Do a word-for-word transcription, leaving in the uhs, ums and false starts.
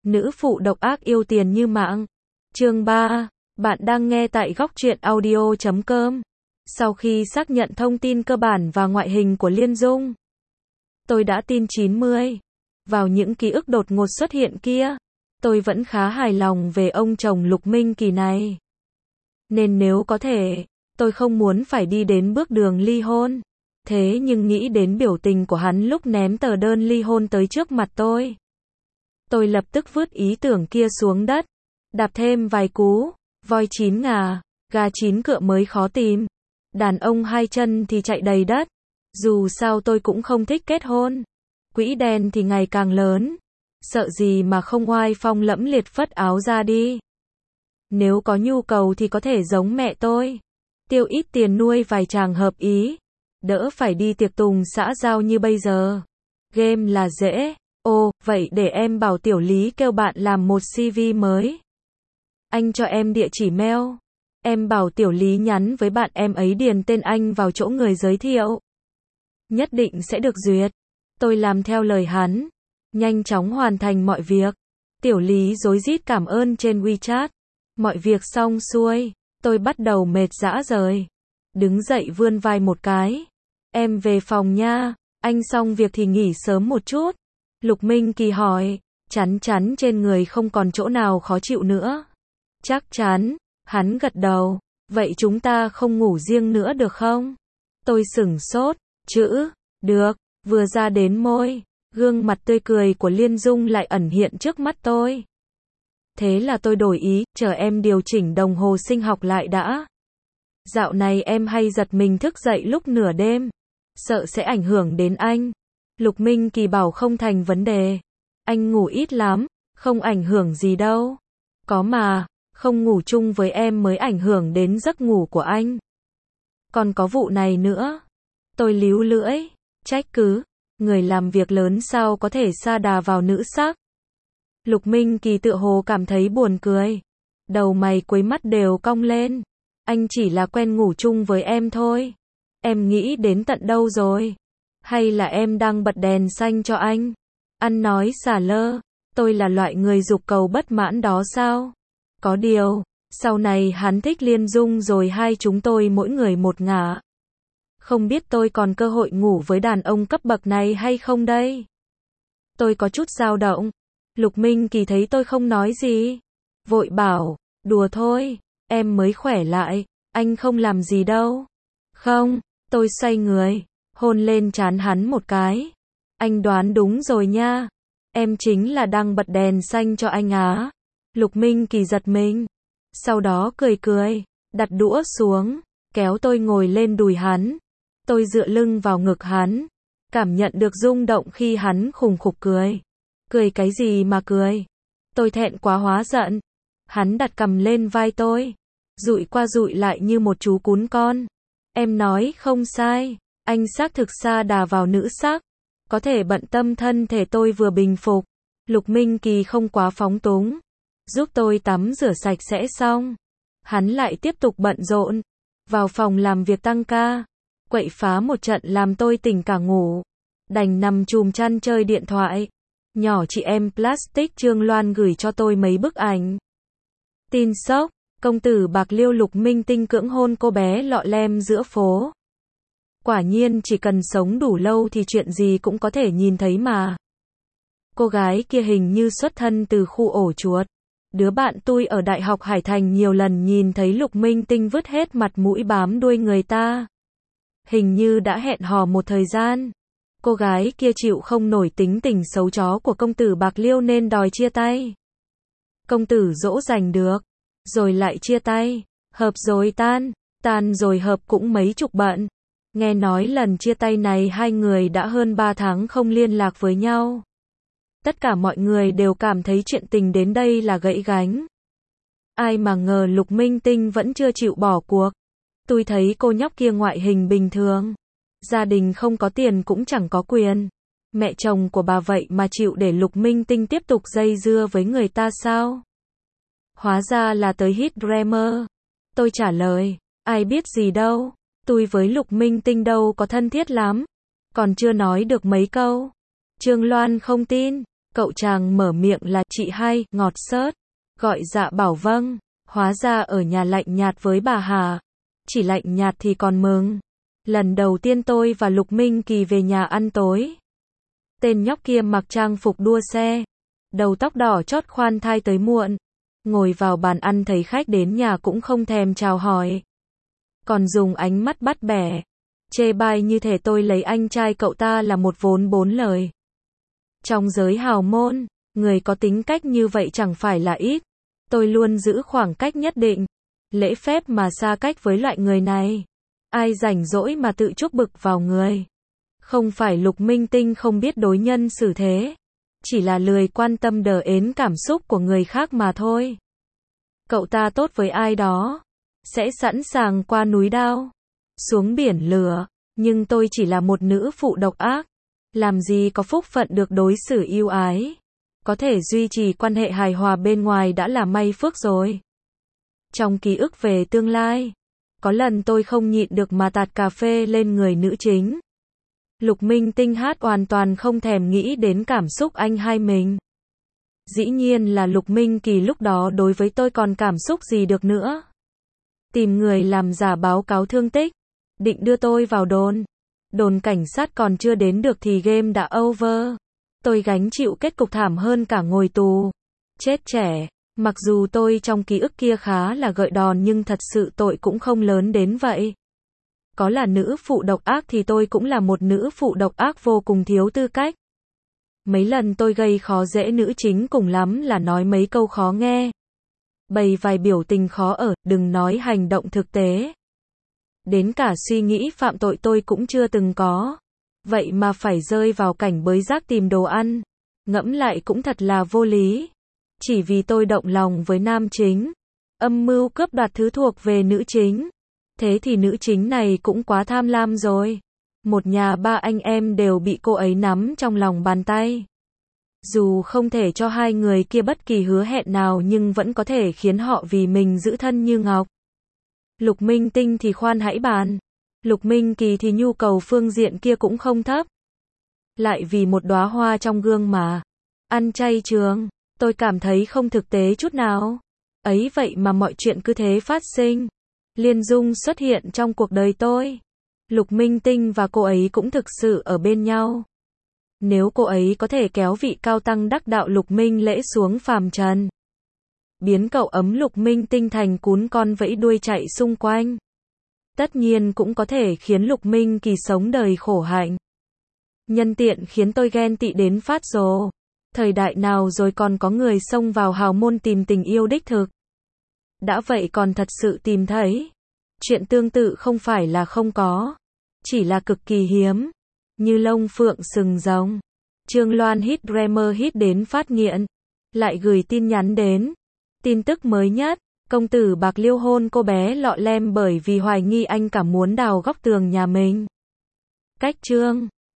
Nữ phụ độc ác yêu tiền như mạng. Chương ba. Bạn đang nghe tại góc truyện audio chấm com. Sau khi xác nhận thông tin cơ bản và ngoại hình của Liên Dung, tôi đã tin chín mươi vào những ký ức đột ngột xuất hiện kia. Tôi vẫn khá hài lòng về ông chồng Lục Minh Kỳ này. Nên nếu có thể, tôi không muốn phải đi đến bước đường ly hôn. Thế nhưng nghĩ đến biểu tình của hắn lúc ném tờ đơn ly hôn tới trước mặt tôi, tôi lập tức vứt ý tưởng kia xuống đất, đạp thêm vài cú. Voi chín ngà, gà chín cựa mới khó tìm. Đàn ông hai chân thì chạy đầy đất. Dù sao tôi cũng không thích kết hôn. Quỹ đen thì ngày càng lớn. Sợ gì mà không oai phong lẫm liệt phất áo ra đi. Nếu có nhu cầu thì có thể giống mẹ tôi, tiêu ít tiền nuôi vài chàng hợp ý, đỡ phải đi tiệc tùng xã giao như bây giờ. Game là dễ. Ồ, vậy để em bảo Tiểu Lý kêu bạn làm một xê vê mới. Anh cho em địa chỉ mail. Em bảo Tiểu Lý nhắn với bạn em ấy điền tên anh vào chỗ người giới thiệu. Nhất định sẽ được duyệt. Tôi làm theo lời hắn, nhanh chóng hoàn thành mọi việc. Tiểu Lý rối rít cảm ơn trên WeChat. Mọi việc xong xuôi, tôi bắt đầu mệt rã rời. Đứng dậy vươn vai một cái. Em về phòng nha, anh xong việc thì nghỉ sớm một chút. Lục Minh Kỳ hỏi, chắn chắn trên người không còn chỗ nào khó chịu nữa. Chắc chắn, hắn gật đầu. Vậy chúng ta không ngủ riêng nữa được không? Tôi sửng sốt, chữ, được, vừa ra đến môi, gương mặt tươi cười của Liên Dung lại ẩn hiện trước mắt tôi. Thế là tôi đổi ý, chờ em điều chỉnh đồng hồ sinh học lại đã. Dạo này em hay giật mình thức dậy lúc nửa đêm, sợ sẽ ảnh hưởng đến anh. Lục Minh Kỳ bảo không thành vấn đề. Anh ngủ ít lắm, không ảnh hưởng gì đâu. Có mà, không ngủ chung với em mới ảnh hưởng đến giấc ngủ của anh. Còn có vụ này nữa. Tôi líu lưỡi, trách cứ, người làm việc lớn sao có thể sa đà vào nữ sắc. Lục Minh Kỳ tựa hồ cảm thấy buồn cười. Đầu mày quấy mắt đều cong lên. Anh chỉ là quen ngủ chung với em thôi. Em nghĩ đến tận đâu rồi? Hay là em đang bật đèn xanh cho anh? Ăn nói xả lơ. Tôi là loại người dục cầu bất mãn đó sao? Có điều, sau này hắn thích Liên Dung rồi hai chúng tôi mỗi người một ngả. Không biết tôi còn cơ hội ngủ với đàn ông cấp bậc này hay không đây? Tôi có chút dao động. Lục Minh Kỳ thấy tôi không nói gì, vội bảo, đùa thôi, em mới khỏe lại, anh không làm gì đâu. Không, tôi xoay người, hôn lên trán hắn một cái. Anh đoán đúng rồi nha, em chính là đang bật đèn xanh cho anh á. Lục Minh Kỳ giật mình, sau đó cười cười, đặt đũa xuống, kéo tôi ngồi lên đùi hắn. Tôi dựa lưng vào ngực hắn, cảm nhận được rung động khi hắn khùng khục cười. Cười cái gì mà cười? Tôi thẹn quá hóa giận. Hắn đặt cằm lên vai tôi, dụi qua dụi lại như một chú cún con. Em nói không sai, anh xác thực sa đà vào nữ sắc. Có thể bận tâm thân thể tôi vừa bình phục. Lục Minh Kỳ không quá phóng túng, giúp tôi tắm rửa sạch sẽ xong. Hắn lại tiếp tục bận rộn, vào phòng làm việc tăng ca, quậy phá một trận làm tôi tỉnh cả ngủ. Đành nằm chùm chăn chơi điện thoại. Nhỏ chị em Plastic Trương Loan gửi cho tôi mấy bức ảnh. Tin sốc, công tử Bạc Liêu Lục Minh Tinh cưỡng hôn cô bé lọ lem giữa phố. Quả nhiên chỉ cần sống đủ lâu thì chuyện gì cũng có thể nhìn thấy mà. Cô gái kia hình như xuất thân từ khu ổ chuột. Đứa bạn tôi ở Đại học Hải Thành nhiều lần nhìn thấy Lục Minh Tinh vứt hết mặt mũi bám đuôi người ta. Hình như đã hẹn hò một thời gian. Cô gái kia chịu không nổi tính tình xấu chó của công tử Bạc Liêu nên đòi chia tay. Công tử dỗ dành được, rồi lại chia tay, hợp rồi tan, tan rồi hợp cũng mấy chục bận. Nghe nói lần chia tay này hai người đã hơn ba tháng không liên lạc với nhau. Tất cả mọi người đều cảm thấy chuyện tình đến đây là gãy gánh. Ai mà ngờ Lục Minh Tinh vẫn chưa chịu bỏ cuộc. Tôi thấy cô nhóc kia ngoại hình bình thường. Gia đình không có tiền cũng chẳng có quyền. Mẹ chồng của bà vậy mà chịu để Lục Minh Tinh tiếp tục dây dưa với người ta sao? Hóa ra là tới hit Dreamer. Tôi trả lời, ai biết gì đâu. Tôi với Lục Minh Tinh đâu có thân thiết lắm. Còn chưa nói được mấy câu. Trương Loan không tin. Cậu chàng mở miệng là chị hay, ngọt xớt. Gọi dạ bảo vâng. Hóa ra ở nhà lạnh nhạt với bà Hà. Chỉ lạnh nhạt thì còn mừng. Lần đầu tiên tôi và Lục Minh Kỳ về nhà ăn tối. Tên nhóc kia mặc trang phục đua xe. Đầu tóc đỏ chót khoan thai tới muộn. Ngồi vào bàn ăn thấy khách đến nhà cũng không thèm chào hỏi. Còn dùng ánh mắt bắt bẻ. Chê bai như thể tôi lấy anh trai cậu ta là một vốn bốn lời. Trong giới hào môn, người có tính cách như vậy chẳng phải là ít. Tôi luôn giữ khoảng cách nhất định. Lễ phép mà xa cách với loại người này. Ai rảnh rỗi mà tự chuốc bực vào người. Không phải Lục Minh Tinh không biết đối nhân xử thế. Chỉ là lười quan tâm đờ ến cảm xúc của người khác mà thôi. Cậu ta tốt với ai đó. Sẽ sẵn sàng qua núi đao. Xuống biển lửa. Nhưng tôi chỉ là một nữ phụ độc ác. Làm gì có phúc phận được đối xử yêu ái. Có thể duy trì quan hệ hài hòa bên ngoài đã là may phước rồi. Trong ký ức về tương lai, có lần tôi không nhịn được mà tạt cà phê lên người nữ chính. Lục Minh Tinh hát hoàn toàn không thèm nghĩ đến cảm xúc anh hai mình. Dĩ nhiên là Lục Minh Kỳ lúc đó đối với tôi còn cảm xúc gì được nữa. Tìm người làm giả báo cáo thương tích. Định đưa tôi vào đồn. Đồn cảnh sát còn chưa đến được thì game đã over. Tôi gánh chịu kết cục thảm hơn cả ngồi tù. Chết trẻ. Mặc dù tôi trong ký ức kia khá là gợi đòn nhưng thật sự tội cũng không lớn đến vậy. Có là nữ phụ độc ác thì tôi cũng là một nữ phụ độc ác vô cùng thiếu tư cách. Mấy lần tôi gây khó dễ nữ chính cùng lắm là nói mấy câu khó nghe. Bày vài biểu tình khó ở, đừng nói hành động thực tế. Đến cả suy nghĩ phạm tội tôi cũng chưa từng có. Vậy mà phải rơi vào cảnh bới rác tìm đồ ăn. Ngẫm lại cũng thật là vô lý. Chỉ vì tôi động lòng với nam chính. Âm mưu cướp đoạt thứ thuộc về nữ chính. Thế thì nữ chính này cũng quá tham lam rồi. Một nhà ba anh em đều bị cô ấy nắm trong lòng bàn tay. Dù không thể cho hai người kia bất kỳ hứa hẹn nào nhưng vẫn có thể khiến họ vì mình giữ thân như ngọc. Lục Minh Tinh thì khoan hãy bàn. Lục Minh Kỳ thì nhu cầu phương diện kia cũng không thấp. Lại vì một đóa hoa trong gương mà. Ăn chay trường. Tôi cảm thấy không thực tế chút nào. Ấy vậy mà mọi chuyện cứ thế phát sinh. Liên Dung xuất hiện trong cuộc đời tôi. Lục Minh Tinh và cô ấy cũng thực sự ở bên nhau. Nếu cô ấy có thể kéo vị cao tăng đắc đạo Lục Minh Lễ xuống phàm trần. Biến cậu ấm Lục Minh Tinh thành cún con vẫy đuôi chạy xung quanh. Tất nhiên cũng có thể khiến Lục Minh Kỳ sống đời khổ hạnh. Nhân tiện khiến tôi ghen tị đến phát rồ. Thời đại nào rồi còn có người xông vào hào môn tìm tình yêu đích thực. Đã vậy còn thật sự tìm thấy. Chuyện tương tự không phải là không có. Chỉ là cực kỳ hiếm. Như lông phượng sừng rồng. Trương Loan hit Dreamer hit đến phát nghiện. Lại gửi tin nhắn đến. Tin tức mới nhất. Công tử Bạc Liêu hôn cô bé lọ lem bởi vì hoài nghi anh cả muốn đào góc tường nhà mình. Cách chương